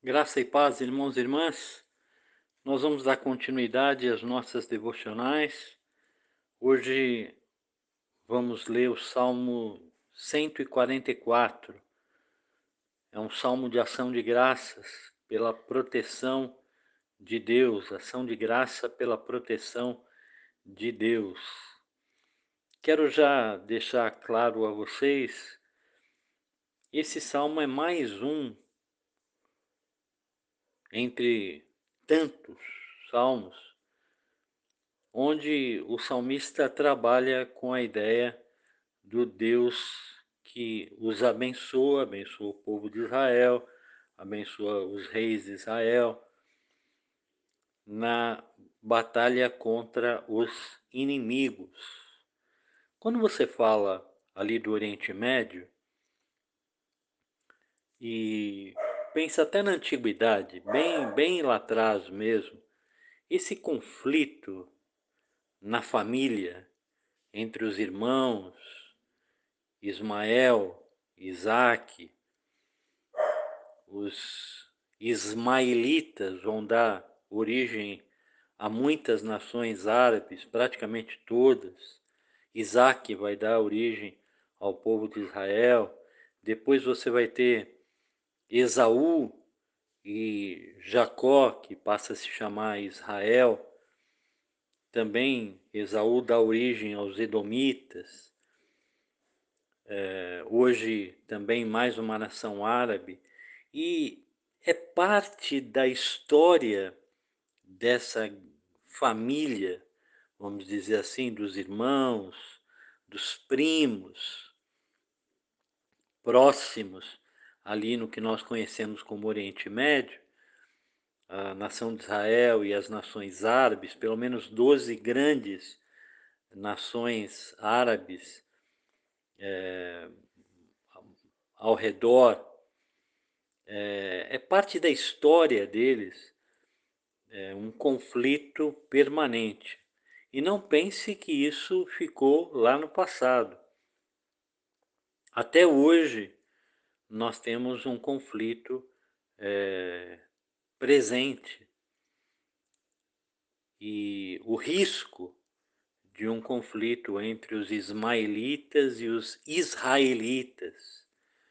Graça e paz, irmãos e irmãs. Nós vamos dar continuidade às nossas devocionais. Hoje vamos ler o Salmo 144. É um salmo de ação de graças pela proteção de Deus, ação de graça pela proteção de Deus. Quero já deixar claro a vocês, esse salmo é mais um entre tantos salmos onde o salmista trabalha com a ideia do Deus que os abençoa, abençoa o povo de Israel, abençoa os reis de Israel na batalha contra os inimigos. Quando você fala ali do Oriente Médio e pensa até na antiguidade, bem lá atrás mesmo, esse conflito na família entre os irmãos, Ismael, Isaque, os ismaelitas vão dar origem a muitas nações árabes, praticamente todas. Isaque vai dar origem ao povo de Israel. Depois você vai ter Esaú e Jacó, que passa a se chamar Israel. Também Esaú dá origem aos edomitas. Hoje também mais uma nação árabe, e é parte da história dessa família, vamos dizer assim, dos irmãos, dos primos próximos, ali no que nós conhecemos como Oriente Médio, a nação de Israel e as nações árabes, pelo menos 12 grandes nações árabes ao redor. É parte da história deles, é um conflito permanente. E não pense que isso ficou lá no passado. Até hoje nós temos um conflito presente, e o risco de um conflito entre os ismaelitas e os israelitas,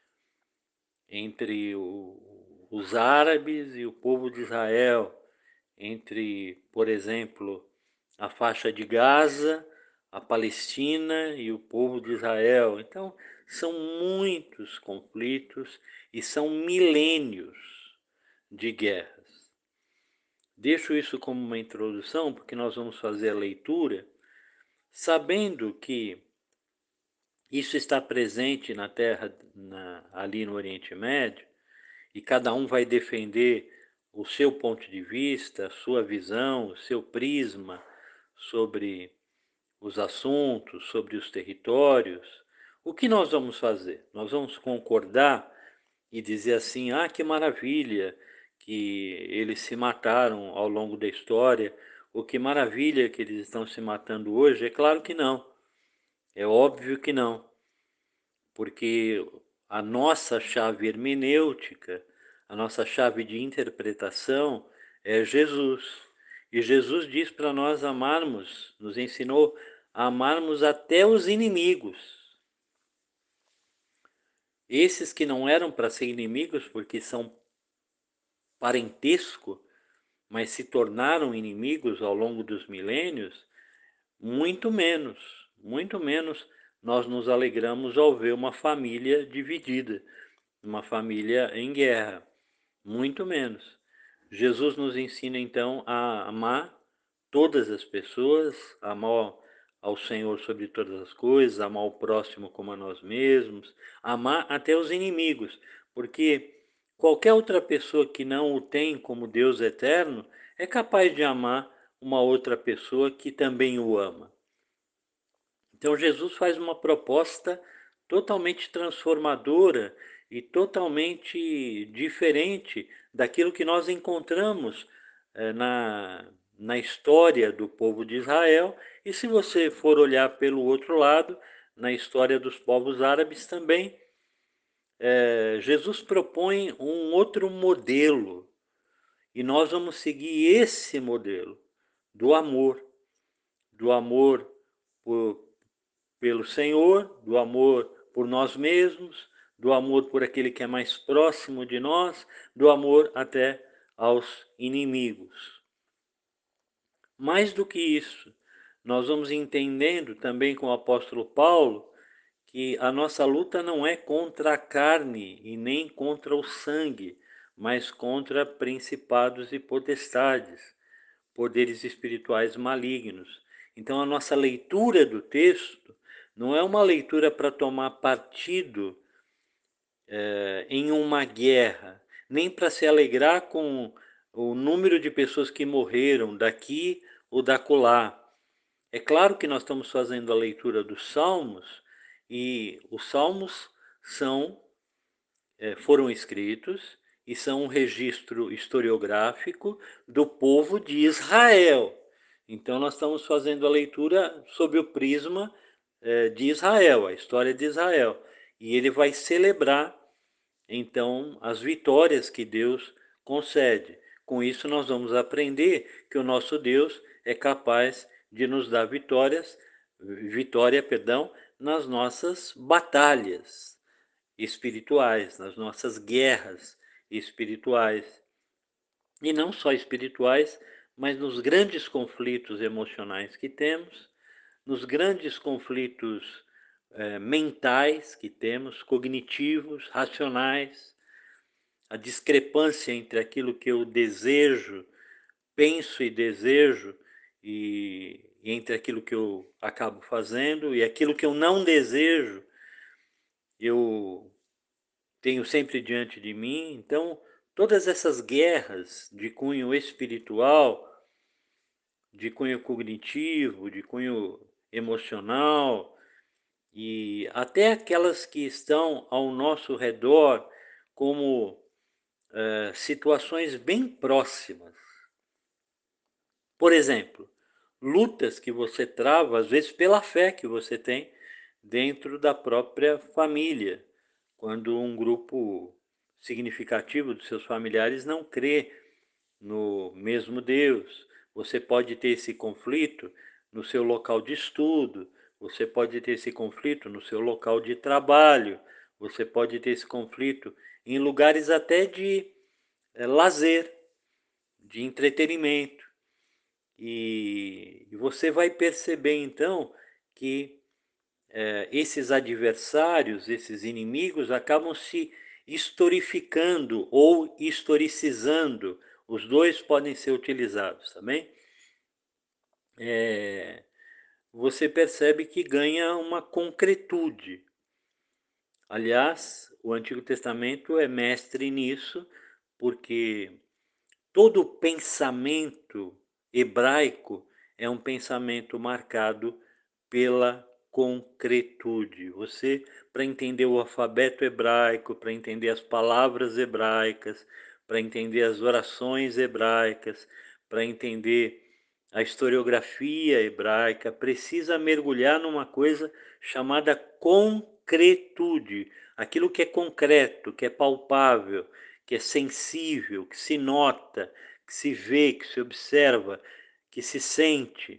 entre os árabes e o povo de Israel, entre, por exemplo, a faixa de Gaza, a Palestina e o povo de Israel. Então, são muitos conflitos e são milênios de guerras. Deixo isso como uma introdução, porque nós vamos fazer a leitura, sabendo que isso está presente na terra, ali no Oriente Médio, e cada um vai defender o seu ponto de vista, a sua visão, o seu prisma sobre os assuntos, sobre os territórios. O que nós vamos fazer? Nós vamos concordar e dizer assim: ah, que maravilha que eles se mataram ao longo da história, ou que maravilha que eles estão se matando hoje? É claro que não, é óbvio que não, porque a nossa chave hermenêutica, a nossa chave de interpretação é Jesus. E Jesus diz para nós amarmos, nos ensinou a amarmos até os inimigos. Esses que não eram para ser inimigos porque são parentesco, mas se tornaram inimigos ao longo dos milênios, muito menos nós nos alegramos ao ver uma família dividida, uma família em guerra, muito menos. Jesus nos ensina então a amar todas as pessoas, amar ao Senhor sobre todas as coisas, amar o próximo como a nós mesmos, amar até os inimigos, porque qualquer outra pessoa que não o tem como Deus eterno é capaz de amar uma outra pessoa que também o ama. Então Jesus faz uma proposta totalmente transformadora e totalmente diferente daquilo que nós encontramos na história do povo de Israel, e se você for olhar pelo outro lado, na história dos povos árabes também, Jesus propõe um outro modelo, e nós vamos seguir esse modelo do amor por, pelo Senhor, do amor por nós mesmos, do amor por aquele que é mais próximo de nós, do amor até aos inimigos. Mais do que isso, nós vamos entendendo também com o apóstolo Paulo que a nossa luta não é contra a carne e nem contra o sangue, mas contra principados e potestades, poderes espirituais malignos. Então a nossa leitura do texto não é uma leitura para tomar partido em uma guerra, nem para se alegrar com o número de pessoas que morreram daqui ou dacolá. É claro que nós estamos fazendo a leitura dos Salmos, e os Salmos são, foram escritos e são um registro historiográfico do povo de Israel. Então nós estamos fazendo a leitura sob o prisma de Israel, a história de Israel. E ele vai celebrar, então, as vitórias que Deus concede. Com isso nós vamos aprender que o nosso Deus é capaz de nos dar vitória, perdão, nas nossas batalhas espirituais, nas nossas guerras espirituais. E não só espirituais, mas nos grandes conflitos emocionais que temos, nos grandes conflitos mentais que temos, cognitivos, racionais, a discrepância entre aquilo que eu desejo, penso e desejo, e entre aquilo que eu acabo fazendo e aquilo que eu não desejo, eu tenho sempre diante de mim. Então, todas essas guerras de cunho espiritual, de cunho cognitivo, de cunho emocional, e até aquelas que estão ao nosso redor, como situações bem próximas. Por exemplo, lutas que você trava, às vezes pela fé que você tem dentro da própria família, quando um grupo significativo dos seus familiares não crê no mesmo Deus. Você pode ter esse conflito no seu local de estudo, você pode ter esse conflito no seu local de trabalho, você pode ter esse conflito em lugares até de lazer, de entretenimento. E você vai perceber então que esses adversários, esses inimigos, acabam se historificando ou historicizando. Os dois podem ser utilizados também. Você percebe que ganha uma concretude. Aliás, o Antigo Testamento é mestre nisso, porque todo pensamento hebraico é um pensamento marcado pela concretude. Você, para entender o alfabeto hebraico, para entender as palavras hebraicas, para entender as orações hebraicas, para entender a historiografia hebraica, precisa mergulhar numa coisa chamada concretude, aquilo que é concreto, que é palpável, que é sensível, que se nota, que se vê, que se observa, que se sente.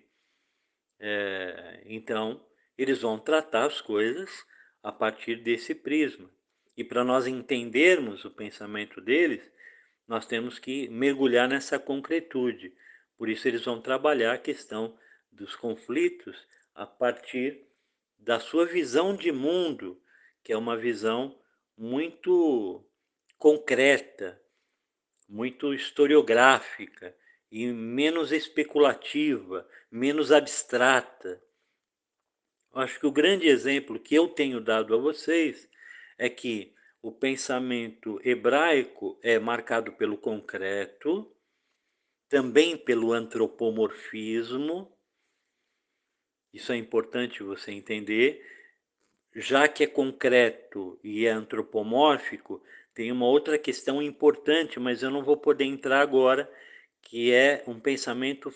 Então, eles vão tratar as coisas a partir desse prisma. E para nós entendermos o pensamento deles, nós temos que mergulhar nessa concretude. Por isso, eles vão trabalhar a questão dos conflitos a partir da sua visão de mundo, que é uma visão muito concreta, muito historiográfica e menos especulativa, menos abstrata. Acho que o grande exemplo que eu tenho dado a vocês é que o pensamento hebraico é marcado pelo concreto, também pelo antropomorfismo. Isso é importante você entender. Já que é concreto e é antropomórfico, tem uma outra questão importante, mas eu não vou poder entrar agora, que é um pensamento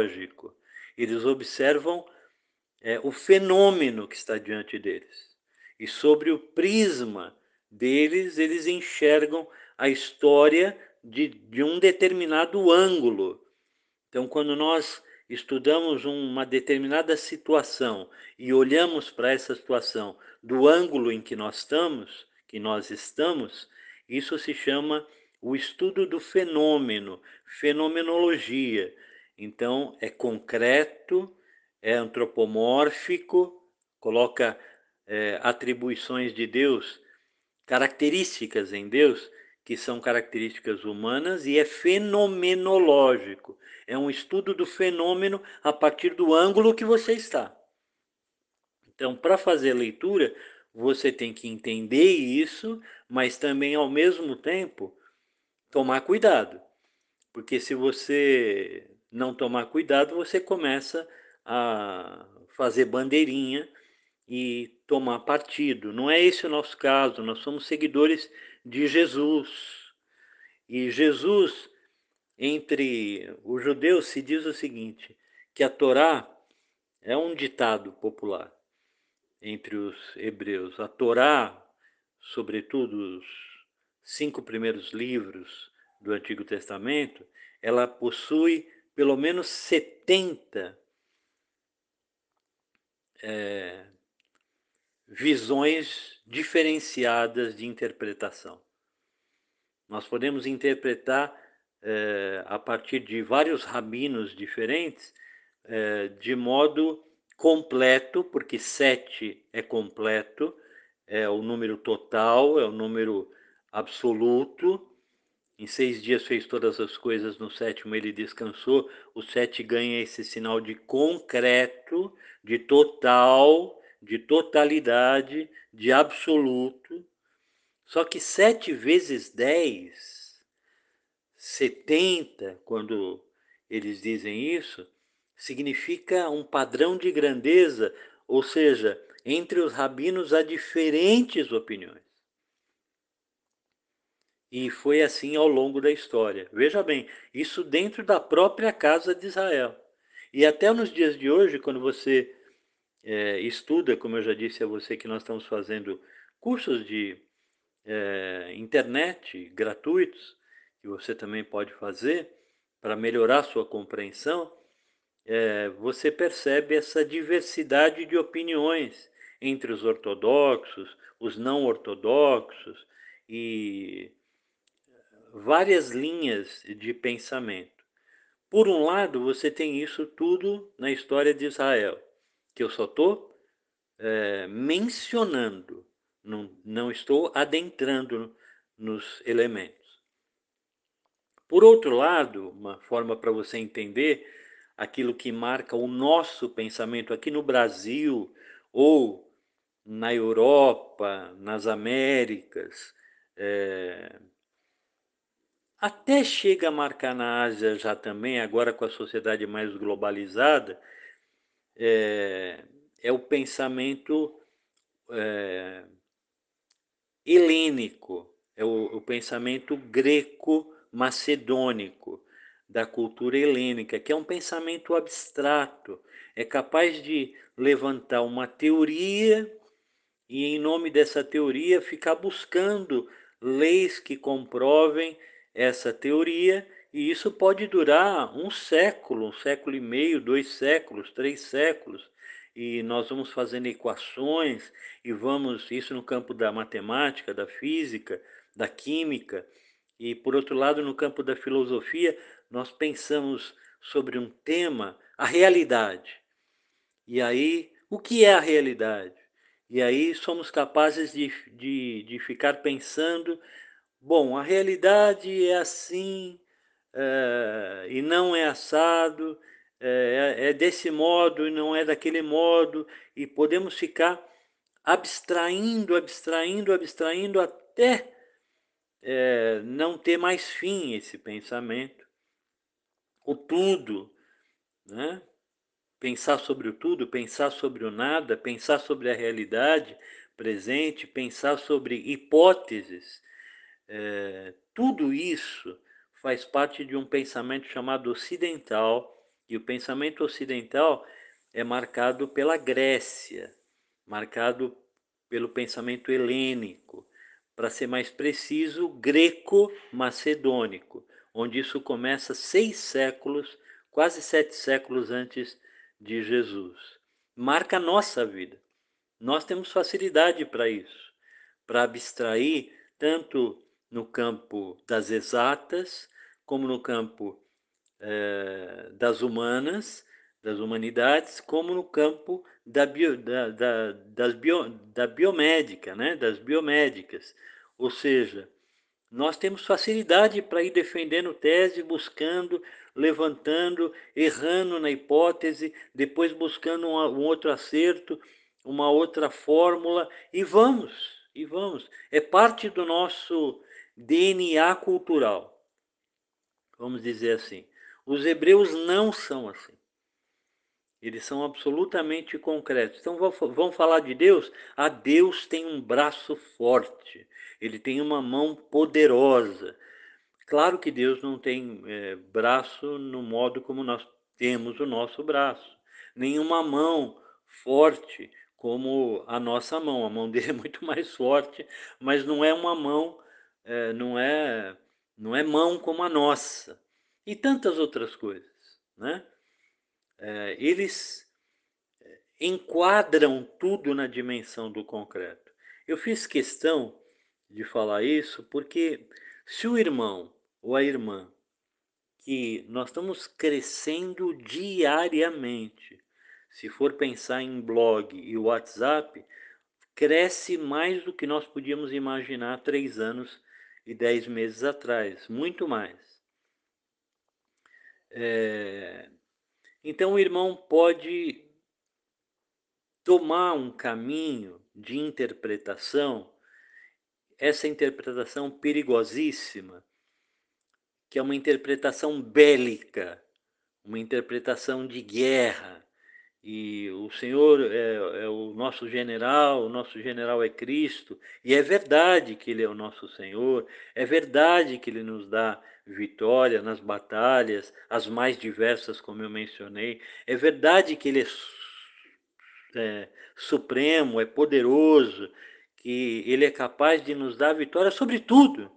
fenomenológico. Eles observam o fenômeno que está diante deles. E sobre o prisma deles, eles enxergam a história de um determinado ângulo. Então, quando nós estudamos uma determinada situação e olhamos para essa situação do ângulo em que nós estamos, isso se chama o estudo do fenômeno, fenomenologia. Então, é concreto, é antropomórfico, coloca atribuições de Deus, características em Deus que são características humanas, e é fenomenológico. É um estudo do fenômeno a partir do ângulo que você está. Então, para fazer a leitura, você tem que entender isso, mas também, ao mesmo tempo, tomar cuidado. Porque se você não tomar cuidado, você começa a fazer bandeirinha e tomar partido. Não é esse o nosso caso, nós somos seguidores de Jesus. E Jesus, entre os judeus, se diz o seguinte, que a Torá é um ditado popular entre os hebreus. A Torá, sobretudo os 5 primeiros livros do Antigo Testamento, ela possui pelo menos 70 visões diferenciadas de interpretação. Nós podemos interpretar a partir de vários rabinos diferentes, de modo completo, porque 7 é completo, é o número total, é o número absoluto. Em 6 dias fez todas as coisas, no 7º ele descansou. O 7 ganha esse sinal de concreto, de total, de totalidade, de absoluto. Só que 7 vezes 10, 70, quando eles dizem isso, significa um padrão de grandeza, ou seja, entre os rabinos há diferentes opiniões. E foi assim ao longo da história. Veja bem, isso dentro da própria casa de Israel. E até nos dias de hoje, quando você estuda, como eu já disse a você, que nós estamos fazendo cursos de internet gratuitos, que você também pode fazer para melhorar sua compreensão, você percebe essa diversidade de opiniões entre os ortodoxos, os não ortodoxos e várias linhas de pensamento. Por um lado, você tem isso tudo na história de Israel, que eu só estou mencionando, não estou adentrando nos elementos. Por outro lado, uma forma para você entender aquilo que marca o nosso pensamento aqui no Brasil ou na Europa, nas Américas, até chega a marcar na Ásia já também, agora com a sociedade mais globalizada, é o pensamento helênico, é o pensamento greco-macedônico da cultura helênica, que é um pensamento abstrato, é capaz de levantar uma teoria e, em nome dessa teoria, ficar buscando leis que comprovem essa teoria, e isso pode durar um século e meio, 2 séculos, 3 séculos, e nós vamos fazendo equações, e vamos, isso no campo da matemática, da física, da química, e por outro lado, no campo da filosofia, nós pensamos sobre um tema, a realidade. E aí, o que é a realidade? E aí somos capazes de ficar pensando, bom, a realidade é assim, e não é assado, é desse modo e não é daquele modo, e podemos ficar abstraindo, abstraindo, abstraindo até não ter mais fim esse pensamento. O tudo, né? Pensar sobre o tudo, pensar sobre o nada, pensar sobre a realidade presente, pensar sobre hipóteses. Tudo isso faz parte de um pensamento chamado ocidental, e o pensamento ocidental é marcado pela Grécia, marcado pelo pensamento helênico, para ser mais preciso, greco-macedônico, onde isso começa 6 séculos, quase 7 séculos antes de Jesus. Marca a nossa vida. Nós temos facilidade para isso, para abstrair tanto no campo das exatas, como no campo das humanas, das humanidades, como no campo da biomédica, né? Das biomédicas. Ou seja, nós temos facilidade para ir defendendo tese, buscando, levantando, errando na hipótese, depois buscando um outro acerto, uma outra fórmula, e vamos, e vamos. É parte do nosso DNA cultural, vamos dizer assim. Os hebreus não são assim. Eles são absolutamente concretos. Então vamos falar de Deus? Ah, Deus tem um braço forte. Ele tem uma mão poderosa. Claro que Deus não tem braço no modo como nós temos o nosso braço. Nenhuma mão forte como a nossa mão. A mão dele é muito mais forte, mas não é uma mão, não é mão como a nossa. E tantas outras coisas, né? Eles enquadram tudo na dimensão do concreto. Eu fiz questão de falar isso porque se o irmão ou a irmã, que nós estamos crescendo diariamente, se for pensar em blog e WhatsApp, cresce mais do que nós podíamos imaginar 3 anos e 10 meses atrás, muito mais. Então o irmão pode tomar um caminho de interpretação, essa interpretação perigosíssima, que é uma interpretação bélica, uma interpretação de guerra. E o Senhor é o nosso general é Cristo, e é verdade que Ele é o nosso Senhor, é verdade que Ele nos dá vitória nas batalhas, as mais diversas, como eu mencionei, é verdade que Ele é supremo, é poderoso, que Ele é capaz de nos dar vitória sobre tudo,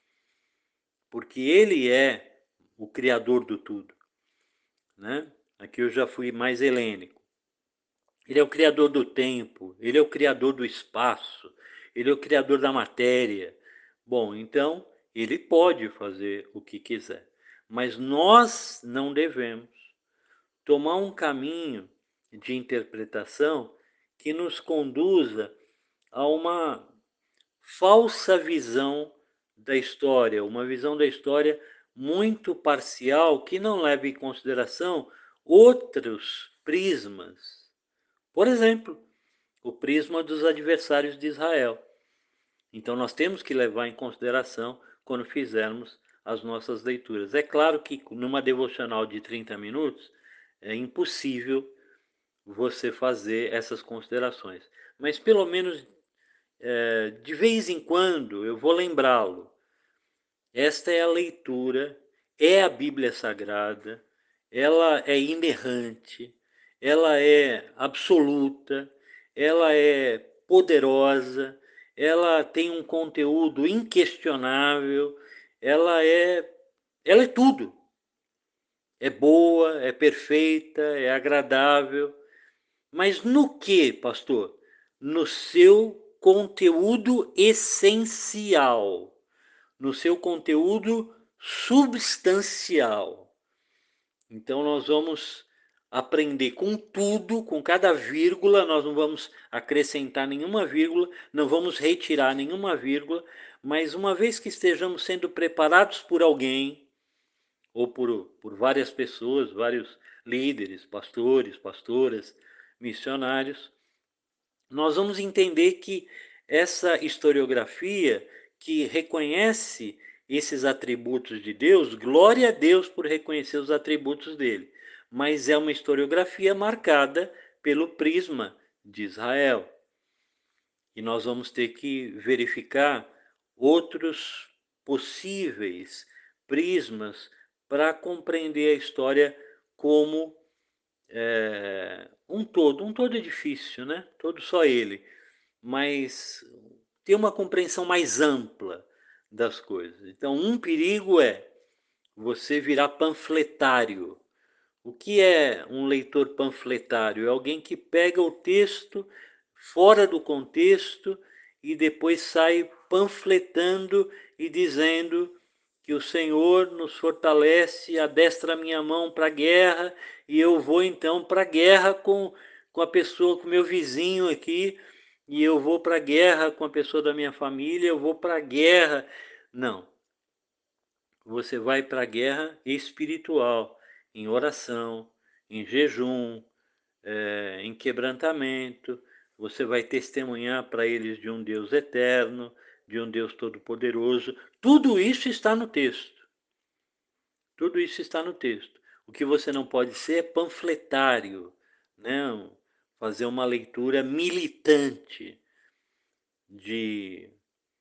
porque Ele é o Criador do tudo, né? Aqui eu já fui mais helênico. Ele é o criador do tempo, ele é o criador do espaço, ele é o criador da matéria. Bom, então ele pode fazer o que quiser, mas nós não devemos tomar um caminho de interpretação que nos conduza a uma falsa visão da história, uma visão da história muito parcial que não leva em consideração outros prismas. Por exemplo, o prisma dos adversários de Israel. Então nós temos que levar em consideração quando fizermos as nossas leituras. É claro que numa devocional de 30 minutos é impossível você fazer essas considerações, mas pelo menos de vez em quando eu vou lembrá-lo. Esta é a leitura, é a Bíblia Sagrada, ela é inerrante, ela é absoluta, ela é poderosa, ela tem um conteúdo inquestionável, ela é tudo. É boa, é perfeita, é agradável. Mas no que, pastor? No seu conteúdo essencial, no seu conteúdo substancial. Então nós vamos aprender com tudo, com cada vírgula, nós não vamos acrescentar nenhuma vírgula, não vamos retirar nenhuma vírgula, mas uma vez que estejamos sendo preparados por alguém, ou por várias pessoas, vários líderes, pastores, pastoras, missionários, nós vamos entender que essa historiografia que reconhece esses atributos de Deus, glória a Deus por reconhecer os atributos dele, mas é uma historiografia marcada pelo prisma de Israel. E nós vamos ter que verificar outros possíveis prismas para compreender a história como um todo. Um todo é difícil, né? Todo só ele. ter uma compreensão mais ampla das coisas. Então, um perigo é você virar panfletário. O que é um leitor panfletário? É alguém que pega o texto fora do contexto e depois sai panfletando e dizendo que o Senhor nos fortalece, adestra a minha mão para a guerra, e eu vou então para a guerra com a pessoa, com o meu vizinho aqui, e eu vou para a guerra com a pessoa da minha família, eu vou para a guerra. Não. Você vai para a guerra espiritual, em oração, em jejum, em quebrantamento. Você vai testemunhar para eles de um Deus eterno, de um Deus todo-poderoso. Tudo isso está no texto. Tudo isso está no texto. O que você não pode ser é panfletário, né? Fazer uma leitura militante de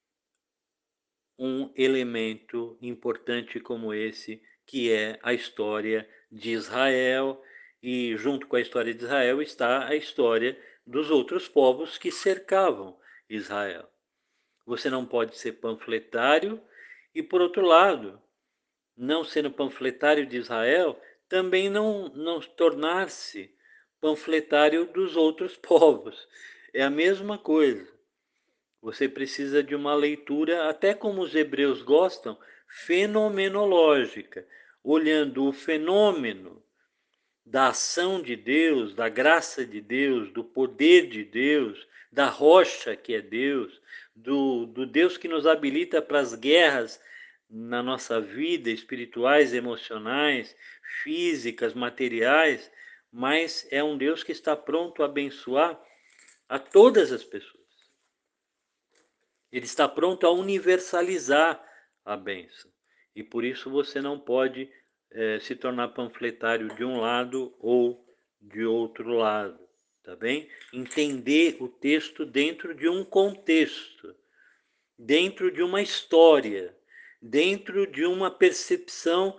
um elemento importante como esse, que é a história de Israel, e junto com a história de Israel está a história dos outros povos que cercavam Israel. Você não pode ser panfletário e, por outro lado, não sendo panfletário de Israel, também não tornar-se panfletário dos outros povos. É a mesma coisa. Você precisa de uma leitura, até como os hebreus gostam, fenomenológica, olhando o fenômeno da ação de Deus, da graça de Deus, do poder de Deus, da rocha que é Deus, do Deus que nos habilita para as guerras na nossa vida, espirituais, emocionais, físicas, materiais, mas é um Deus que está pronto a abençoar a todas as pessoas. Ele está pronto a universalizar a bênção. E por isso você não pode se tornar panfletário de um lado ou de outro lado, tá bem? Entender o texto dentro de um contexto, dentro de uma história, dentro de uma percepção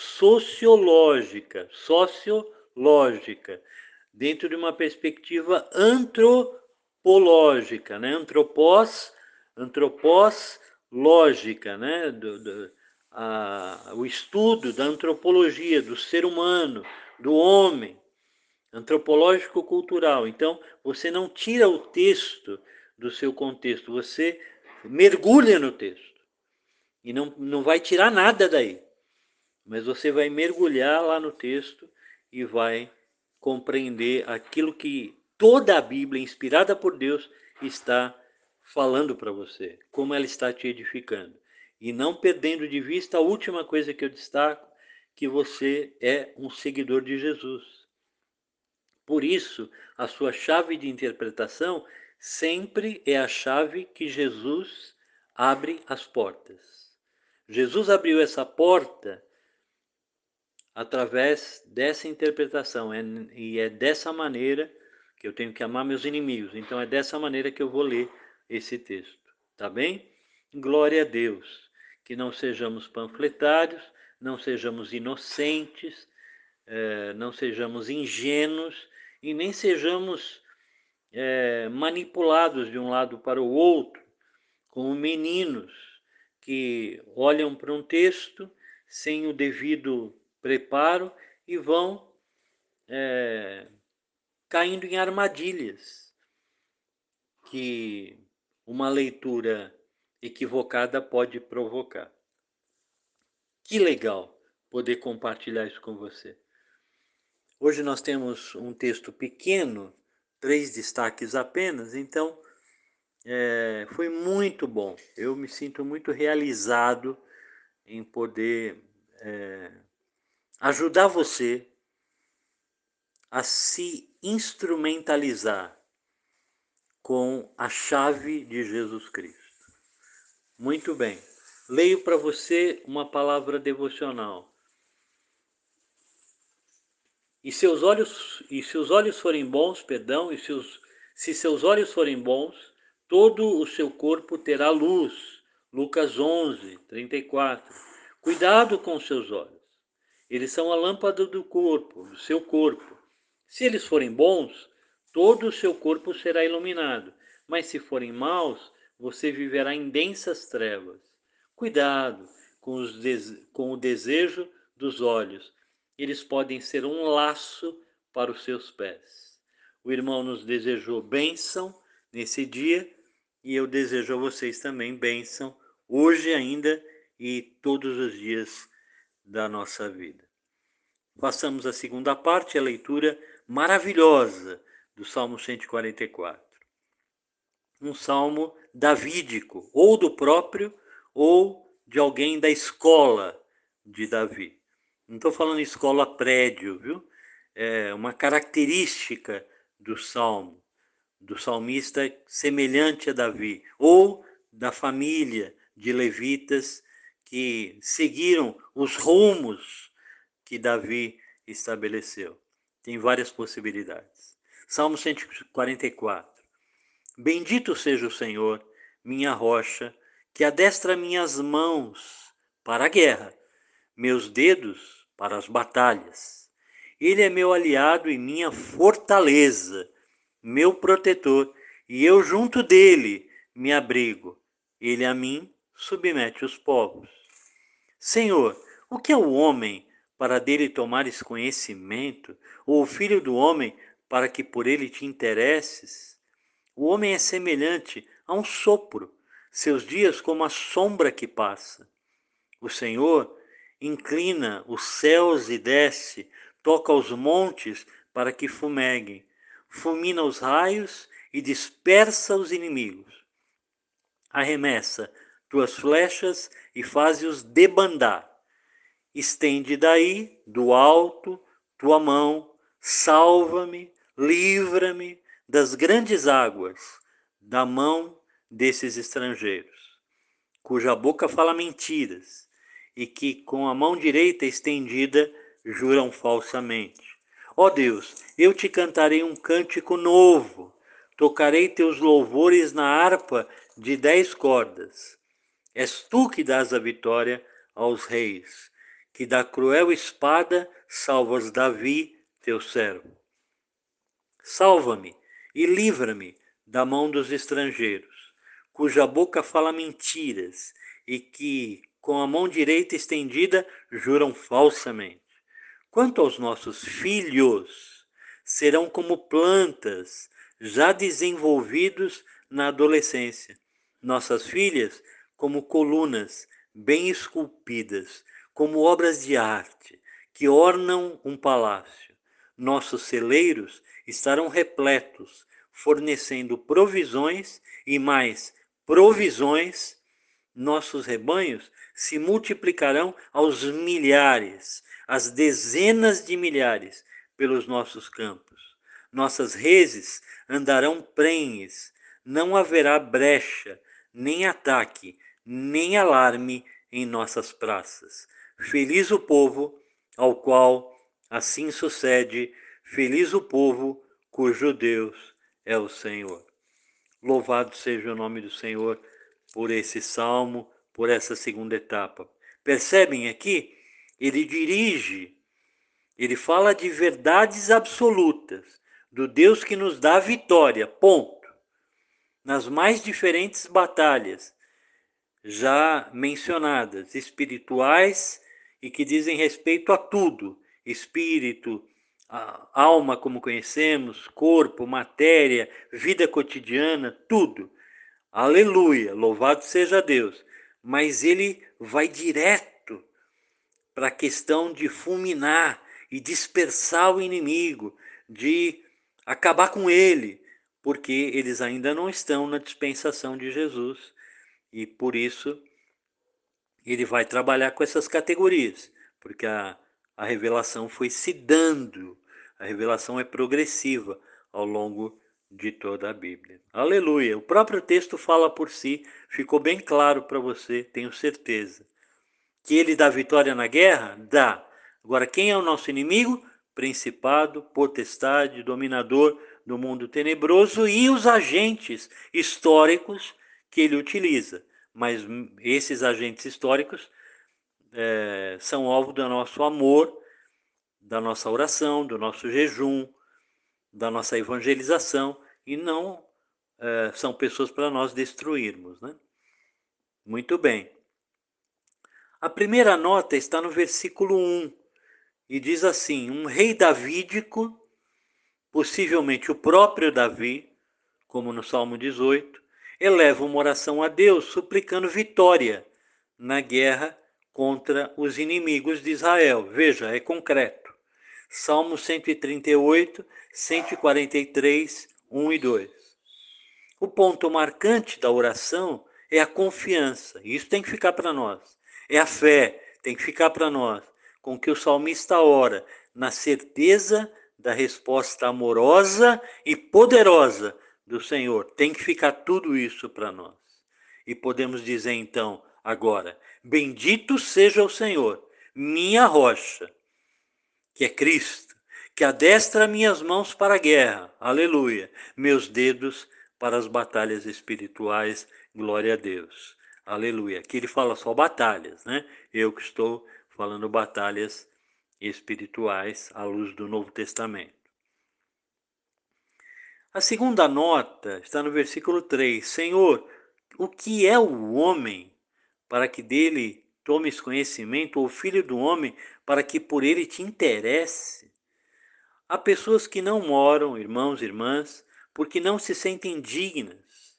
sociológica, dentro de uma perspectiva antropológica, né? Antropós lógica, né? O estudo da antropologia, do ser humano, do homem, antropológico-cultural. Então, você não tira o texto do seu contexto, você mergulha no texto. E não vai tirar nada daí. Mas você vai mergulhar lá no texto e vai compreender aquilo que toda a Bíblia, inspirada por Deus, está falando para você, como ela está te edificando. E não perdendo de vista a última coisa que eu destaco, que você é um seguidor de Jesus. Por isso, a sua chave de interpretação sempre é a chave que Jesus abre as portas. Jesus abriu essa porta através dessa interpretação, e é dessa maneira que eu tenho que amar meus inimigos. Então é dessa maneira que eu vou ler esse texto, tá bem? Glória a Deus, que não sejamos panfletários, não sejamos inocentes, não sejamos ingênuos e nem sejamos manipulados de um lado para o outro, como meninos que olham para um texto sem o devido preparo e vão caindo em armadilhas que uma leitura equivocada pode provocar. Que legal poder compartilhar isso com você. Hoje nós temos um texto pequeno, 3 destaques apenas, então foi muito bom. Eu me sinto muito realizado em poder ajudar você a se instrumentalizar com a chave de Jesus Cristo. Muito bem. Leio para você uma palavra devocional. E se os olhos forem bons, perdão, se seus olhos forem bons, todo o seu corpo terá luz. Lucas 11, 34. Cuidado com os seus olhos. Eles são a lâmpada do corpo, do seu corpo. Se eles forem bons, todo o seu corpo será iluminado. mas se forem maus, você viverá em densas trevas. Cuidado com o desejo dos olhos, eles podem ser um laço para os seus pés. O irmão nos desejou bênção nesse dia e eu desejo a vocês também bênção hoje ainda e todos os dias da nossa vida. Passamos a segunda parte, a leitura maravilhosa do Salmo 144. Um salmo davídico, ou do próprio, ou de alguém da escola de Davi. Não estou falando escola prédio, viu? É uma característica do salmo, do salmista semelhante a Davi, ou da família de levitas que seguiram os rumos que Davi estabeleceu. Tem várias possibilidades. Salmo 144. Bendito seja o Senhor, minha rocha, que adestra minhas mãos para a guerra, meus dedos para as batalhas. Ele é meu aliado e minha fortaleza, meu protetor, e eu junto dele me abrigo. Ele a mim submete os povos. Senhor, o que é o homem para dele tomares conhecimento, ou o filho do homem para que por ele te interesses? O homem é semelhante a um sopro, seus dias como a sombra que passa. O Senhor inclina os céus e desce, toca os montes para que fumeguem, fulmina os raios e dispersa os inimigos. Arremessa tuas flechas e faze-os debandar. Estende daí, do alto, tua mão, salva-me, livra-me das grandes águas, da mão desses estrangeiros, cuja boca fala mentiras, e que com a mão direita estendida juram falsamente. Ó Deus, eu te cantarei um cântico novo, tocarei teus louvores na harpa de 10 cordas. És tu que dás a vitória aos reis, que da cruel espada salvas Davi, teu servo. Salva-me e livra-me da mão dos estrangeiros, cuja boca fala mentiras e que, com a mão direita estendida, juram falsamente. Quanto aos nossos filhos, serão como plantas já desenvolvidos na adolescência. Nossas filhas, como colunas bem esculpidas, como obras de arte que ornam um palácio. Nossos celeiros estarão repletos, fornecendo provisões e mais provisões. Nossos rebanhos se multiplicarão aos milhares, às dezenas de milhares pelos nossos campos. Nossas reses andarão prenhes, não haverá brecha, nem ataque, nem alarme em nossas praças. Feliz o povo ao qual assim sucede, feliz o povo cujo Deus é o Senhor. Louvado seja o nome do Senhor por esse salmo, por essa segunda etapa. Percebem aqui? Ele dirige, ele fala de verdades absolutas, do Deus que nos dá a vitória, ponto. Nas mais diferentes batalhas já mencionadas, espirituais e que dizem respeito a tudo, espírito, alma como conhecemos, corpo, matéria, vida cotidiana, tudo. Aleluia, louvado seja Deus. Mas ele vai direto para a questão de fulminar e dispersar o inimigo, de acabar com ele, porque eles ainda não estão na dispensação de Jesus. E por isso ele vai trabalhar com essas categorias, porque a revelação foi se dando, a revelação é progressiva ao longo de toda a Bíblia. Aleluia! O próprio texto fala por si, ficou bem claro para você, tenho certeza. Que ele dá vitória na guerra? Dá. Agora, quem é o nosso inimigo? Principado, potestade, dominador do mundo tenebroso e os agentes históricos que ele utiliza. Mas esses agentes históricos são alvo do nosso amor, da nossa oração, do nosso jejum, da nossa evangelização, e não são pessoas para nós destruirmos, né? Muito bem. A primeira nota está no versículo 1 e diz assim: um rei davídico, possivelmente o próprio Davi, como no Salmo 18, eleva uma oração a Deus suplicando vitória na guerra contra os inimigos de Israel. Veja, é concreto. Salmo 138, 143, 1 e 2. O ponto marcante da oração é a confiança. Isso tem que ficar para nós. É a fé, tem que ficar para nós. Com que o salmista ora, na certeza da resposta amorosa e poderosa do Senhor. Tem que ficar tudo isso para nós. E podemos dizer então, agora: bendito seja o Senhor, minha rocha, que é Cristo, que adestra minhas mãos para a guerra, aleluia, meus dedos para as batalhas espirituais, glória a Deus, aleluia. Aqui ele fala só batalhas, né? Eu que estou falando batalhas espirituais à luz do Novo Testamento. A segunda nota está no versículo 3. Senhor, o que é o homem para que dele tomes conhecimento, ou o filho do homem para que por ele te interesse? Há pessoas que não moram, irmãos e irmãs, porque não se sentem dignas.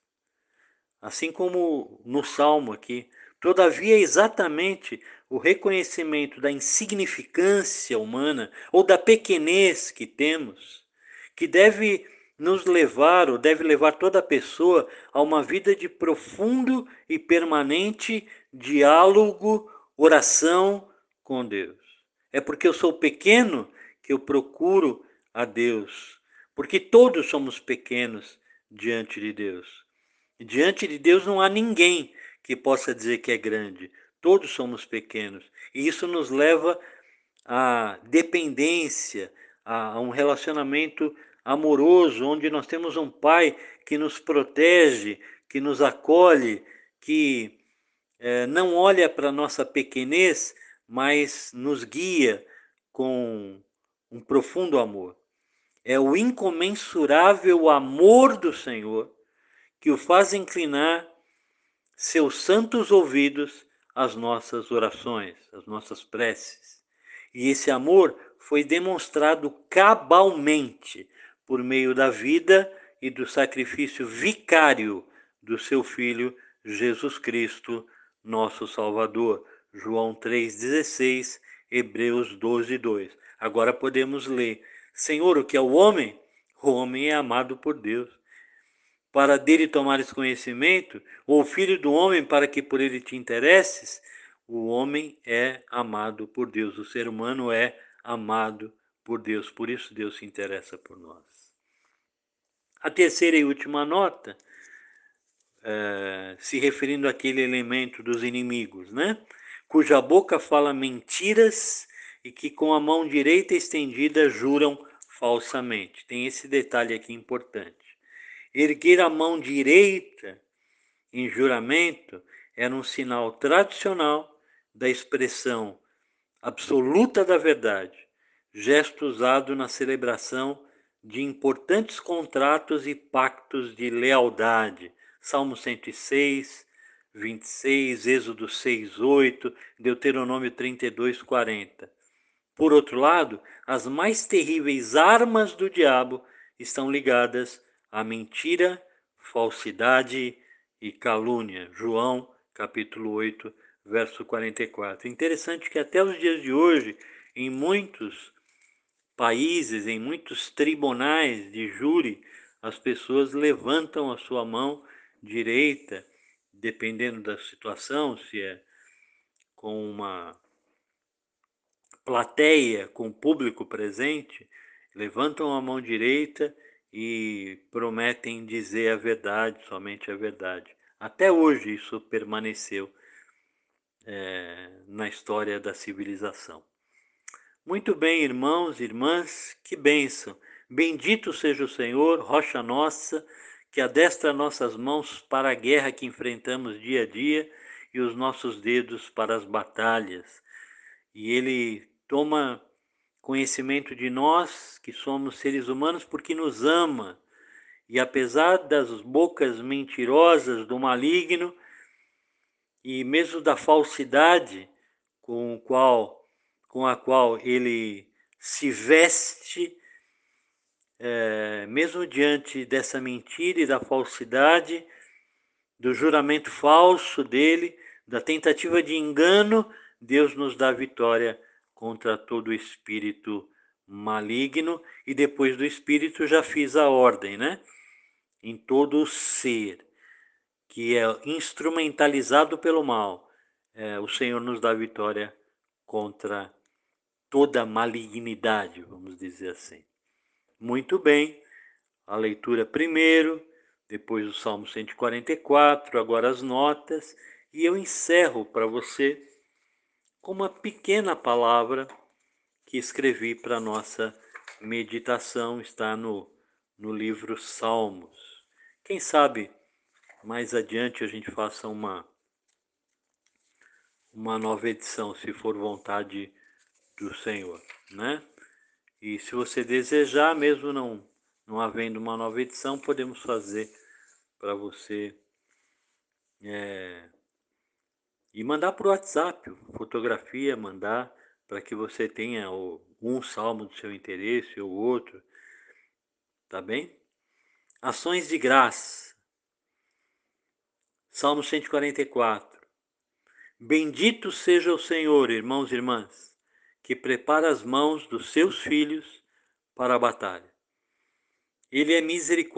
Assim como no Salmo aqui. Todavia, é exatamente o reconhecimento da insignificância humana ou da pequenez que temos, que deve nos levar, ou deve levar toda pessoa a uma vida de profundo e permanente diálogo, oração com Deus. É porque eu sou pequeno que eu procuro a Deus, porque todos somos pequenos diante de Deus. E diante de Deus não há ninguém que possa dizer que é grande. Todos somos pequenos. E isso nos leva à dependência, a um relacionamento amoroso, onde nós temos um Pai que nos protege, que nos acolhe, que não olha para a nossa pequenez, mas nos guia com um profundo amor. É o incomensurável amor do Senhor que o faz inclinar seus santos ouvidos às nossas orações, às nossas preces. E esse amor foi demonstrado cabalmente por meio da vida e do sacrifício vicário do seu Filho Jesus Cristo, nosso Salvador. João 3,16, Hebreus 12:2. Agora podemos ler: Senhor, o que é o homem? O homem é amado por Deus para dele tomares conhecimento, ou o filho do homem para que por ele te interesses, o homem é amado por Deus, o ser humano é amado por Deus, por isso Deus se interessa por nós. A terceira e última nota, se referindo àquele elemento dos inimigos, né? Cuja boca fala mentiras e que com a mão direita estendida juram falsamente. Tem esse detalhe aqui importante. Erguer a mão direita em juramento era um sinal tradicional da expressão absoluta da verdade, gesto usado na celebração de importantes contratos e pactos de lealdade. Salmo 106, 26, Êxodo 6, 8, Deuteronômio 32, 40. Por outro lado, as mais terríveis armas do diabo estão ligadas à mentira, falsidade e calúnia. João, capítulo 8, verso 44. Interessante que até os dias de hoje, em muitos países, em muitos tribunais de júri, as pessoas levantam a sua mão direita, dependendo da situação, se é com uma plateia, com público presente, levantam a mão direita e prometem dizer a verdade, somente a verdade. Até hoje isso permaneceu na história da civilização. Muito bem, irmãos e irmãs, que bênção! Bendito seja o Senhor, rocha nossa, que adestra nossas mãos para a guerra que enfrentamos dia a dia e os nossos dedos para as batalhas. E Ele toma conhecimento de nós, que somos seres humanos, porque nos ama E apesar das bocas mentirosas do maligno e mesmo da falsidade com a qual ele se veste, mesmo diante dessa mentira e da falsidade, do juramento falso dele, da tentativa de engano, Deus nos dá vitória contra todo espírito maligno. E depois do espírito já fiz a ordem, né? Em todo o ser que é instrumentalizado pelo mal, o Senhor nos dá vitória contra toda malignidade, vamos dizer assim. Muito bem, a leitura primeiro, depois o Salmo 144, agora as notas, e eu encerro para você com uma pequena palavra que escrevi para nossa meditação, está no livro Salmos. Quem sabe mais adiante a gente faça uma nova edição, se for vontade do Senhor, né? E se você desejar, mesmo não havendo uma nova edição, podemos fazer para você e mandar por WhatsApp, fotografia, mandar para que você tenha um salmo do seu interesse ou outro, tá bem? Ações de graça. Salmo 144. Bendito seja o Senhor, irmãos e irmãs, que prepara as mãos dos seus filhos para a batalha. Ele é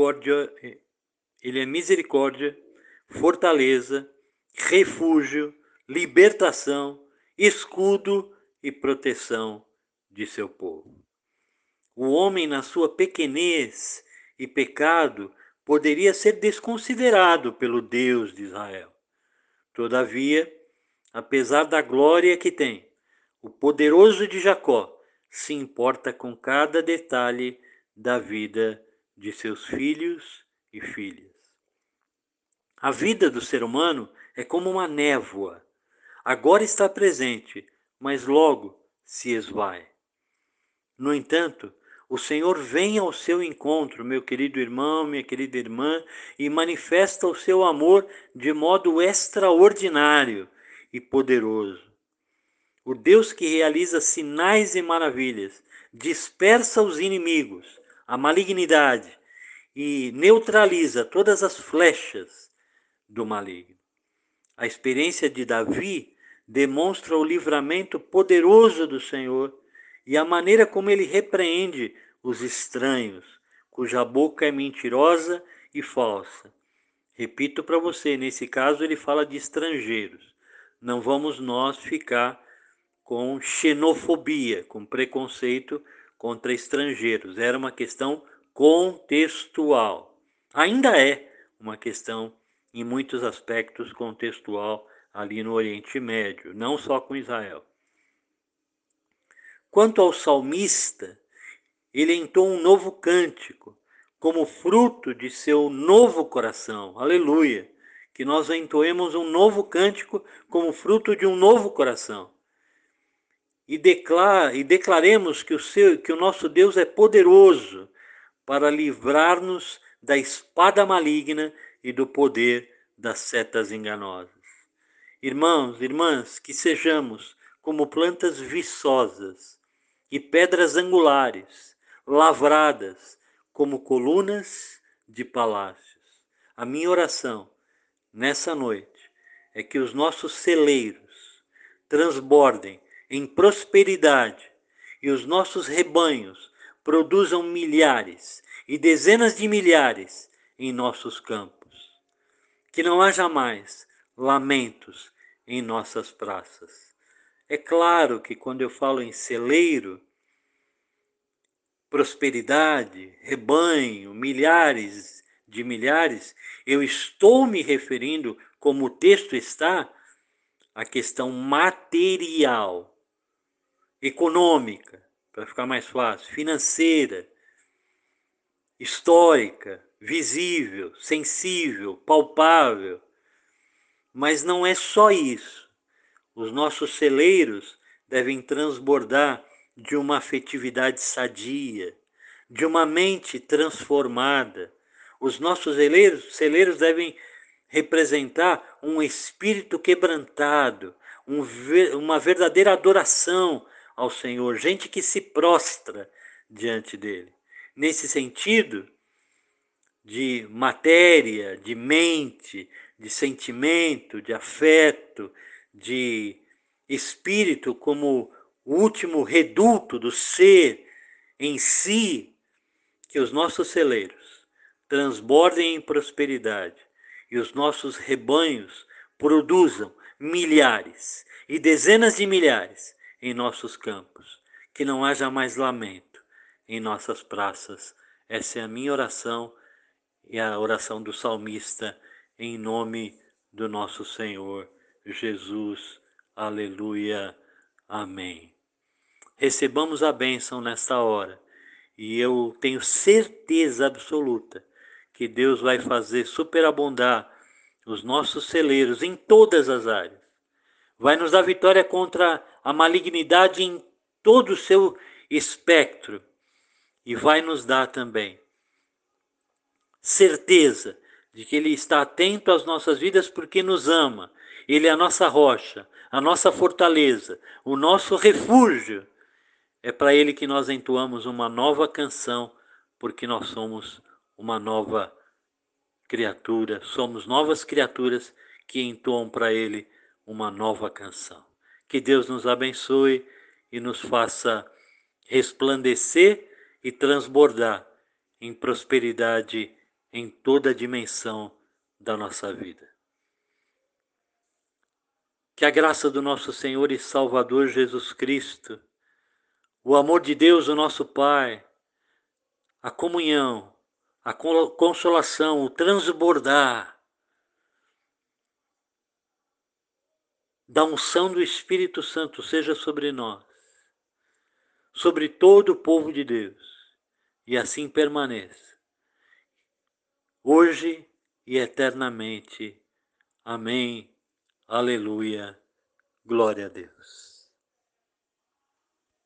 misericórdia, fortaleza, refúgio, libertação, escudo e proteção de seu povo. O homem, na sua pequenez e pecado, poderia ser desconsiderado pelo Deus de Israel. Todavia, apesar da glória que tem, o poderoso de Jacó se importa com cada detalhe da vida de seus filhos e filhas. A vida do ser humano é como uma névoa. Agora está presente, mas logo se esvai. No entanto, o Senhor vem ao seu encontro, meu querido irmão, minha querida irmã, e manifesta o seu amor de modo extraordinário e poderoso. O Deus que realiza sinais e maravilhas, dispersa os inimigos, a malignidade e neutraliza todas as flechas do maligno. A experiência de Davi demonstra o livramento poderoso do Senhor e a maneira como ele repreende os estranhos, cuja boca é mentirosa e falsa. Repito para você, nesse caso ele fala de estrangeiros. Não vamos nós ficar com xenofobia, com preconceito contra estrangeiros. Era uma questão contextual. Ainda é uma questão, em muitos aspectos, contextual ali no Oriente Médio, não só com Israel. Quanto ao salmista, ele entoa um novo cântico, como fruto de seu novo coração. Aleluia! Que nós entoemos um novo cântico como fruto de um novo coração. E declaremos que o nosso Deus é poderoso para livrar-nos da espada maligna e do poder das setas enganosas. Irmãos, irmãs, que sejamos como plantas viçosas e pedras angulares, lavradas como colunas de palácios. A minha oração nessa noite é que os nossos celeiros transbordem em prosperidade e os nossos rebanhos produzam milhares e dezenas de milhares em nossos campos. Que não haja mais lamentos em nossas praças. É claro que quando eu falo em celeiro, prosperidade, rebanho, milhares de milhares, eu estou me referindo, como o texto está, à questão material, econômica, para ficar mais fácil, financeira, histórica, visível, sensível, palpável. Mas não é só isso. Os nossos celeiros devem transbordar de uma afetividade sadia, de uma mente transformada. Os nossos celeiros devem representar um espírito quebrantado, uma verdadeira adoração ao Senhor, gente que se prostra diante dele. Nesse sentido, de matéria, de mente, de sentimento, de afeto, de espírito como o último reduto do ser em si, que os nossos celeiros transbordem em prosperidade e os nossos rebanhos produzam milhares e dezenas de milhares em nossos campos, que não haja mais lamento em nossas praças. Essa é a minha oração e a oração do salmista, em nome do nosso Senhor Jesus. Aleluia. Amém. Recebamos a bênção nesta hora. E eu tenho certeza absoluta que Deus vai fazer superabundar os nossos celeiros em todas as áreas. Vai nos dar vitória contra a malignidade em todo o seu espectro. E vai nos dar também certeza de que Ele está atento às nossas vidas porque nos ama. Ele é a nossa rocha, a nossa fortaleza, o nosso refúgio. É para Ele que nós entoamos uma nova canção, porque nós somos uma nova criatura, somos novas criaturas que entoam para Ele uma nova canção. Que Deus nos abençoe e nos faça resplandecer e transbordar em prosperidade em toda a dimensão da nossa vida. Que a graça do nosso Senhor e Salvador Jesus Cristo, o amor de Deus, o nosso Pai, a comunhão, a consolação, o transbordar da unção do Espírito Santo seja sobre nós, sobre todo o povo de Deus, e assim permaneça, hoje e eternamente. Amém. Aleluia. Glória a Deus.